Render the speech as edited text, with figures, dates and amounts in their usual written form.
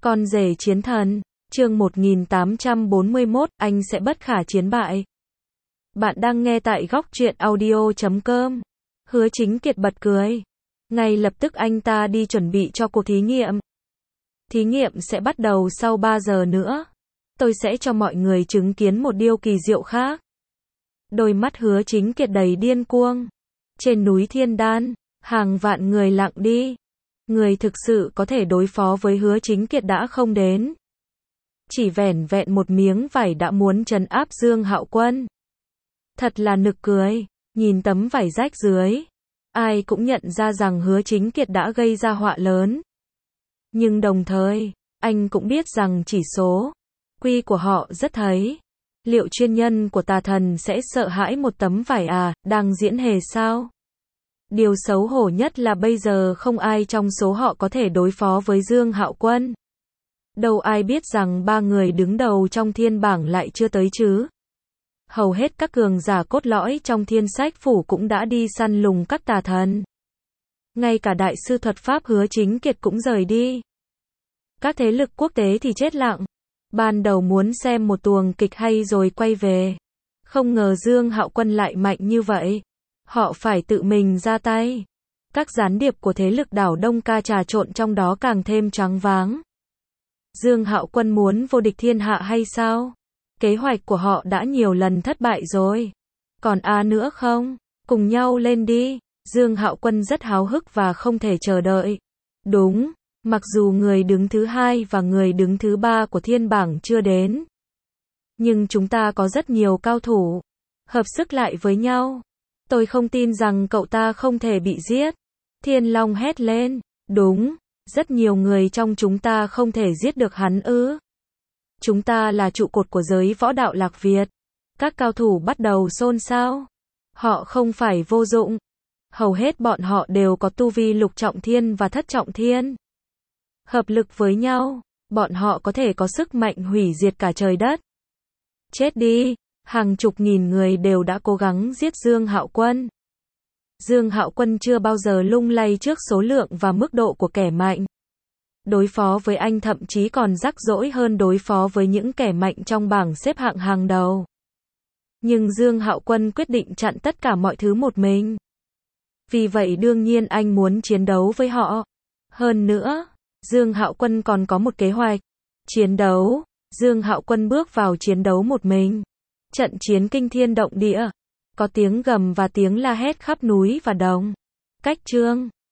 Con rể chiến thần, chương 1841, anh sẽ bất khả chiến bại. Bạn đang nghe tại góc truyện audio.com. Hứa Chính Kiệt bật cười. Ngay lập tức anh ta đi chuẩn bị cho cuộc thí nghiệm. Thí nghiệm sẽ bắt đầu sau 3 giờ nữa. Tôi sẽ cho mọi người chứng kiến một điều kỳ diệu khác. Đôi mắt Hứa Chính Kiệt đầy điên cuồng. Trên núi Thiên Đan, hàng vạn người lặng đi. Người thực sự có thể đối phó với Hứa Chính Kiệt đã không đến. Chỉ vẻn vẹn một miếng vải đã muốn trấn áp Dương Hạo Quân. Thật là nực cười, nhìn tấm vải rách dưới. Ai cũng nhận ra rằng Hứa Chính Kiệt đã gây ra họa lớn. Nhưng đồng thời, anh cũng biết rằng chỉ số quy của họ rất thấy. Liệu chuyên nhân của tà thần sẽ sợ hãi một tấm vải đang diễn hề sao? Điều xấu hổ nhất là bây giờ không ai trong số họ có thể đối phó với Dương Hạo Quân. Đâu ai biết rằng 3 người đứng đầu trong thiên bảng lại chưa tới chứ. Hầu hết các cường giả cốt lõi trong thiên sách phủ cũng đã đi săn lùng các tà thần. Ngay cả đại sư thuật pháp Hứa Chính Kiệt cũng rời đi. Các thế lực quốc tế thì chết lặng. Ban đầu muốn xem một tuồng kịch hay rồi quay về. Không ngờ Dương Hạo Quân lại mạnh như vậy. Họ phải tự mình ra tay. Các gián điệp của thế lực đảo Đông Ca trà trộn trong đó càng thêm choáng váng. Dương Hạo Quân muốn vô địch thiên hạ hay sao? Kế hoạch của họ đã nhiều lần thất bại rồi. Còn nữa không? Cùng nhau lên đi. Dương Hạo Quân rất háo hức và không thể chờ đợi. Đúng, mặc dù người đứng thứ 2 và người đứng thứ 3 của thiên bảng chưa đến. Nhưng chúng ta có rất nhiều cao thủ. Hợp sức lại với nhau. Tôi không tin rằng cậu ta không thể bị giết. Thiên Long hét lên. Đúng, rất nhiều người trong chúng ta không thể giết được hắn ư. Chúng ta là trụ cột của giới võ đạo Lạc Việt. Các cao thủ bắt đầu xôn xao. Họ không phải vô dụng. Hầu hết bọn họ đều có tu vi lục trọng thiên và thất trọng thiên. Hợp lực với nhau, bọn họ có thể có sức mạnh hủy diệt cả trời đất. Chết đi, hàng chục nghìn người đều đã cố gắng giết Dương Hạo Quân. Dương Hạo Quân chưa bao giờ lung lay trước số lượng và mức độ của kẻ mạnh. Đối phó với anh thậm chí còn rắc rối hơn đối phó với những kẻ mạnh trong bảng xếp hạng hàng đầu. Nhưng Dương Hạo Quân quyết định chặn tất cả mọi thứ một mình. Vì vậy đương nhiên anh muốn chiến đấu với họ. Hơn nữa, Dương Hạo Quân còn có một kế hoạch. Chiến đấu. Dương Hạo Quân bước vào chiến đấu một mình. Trận chiến kinh thiên động địa. Có tiếng gầm và tiếng la hét khắp núi và đồng. Cách chương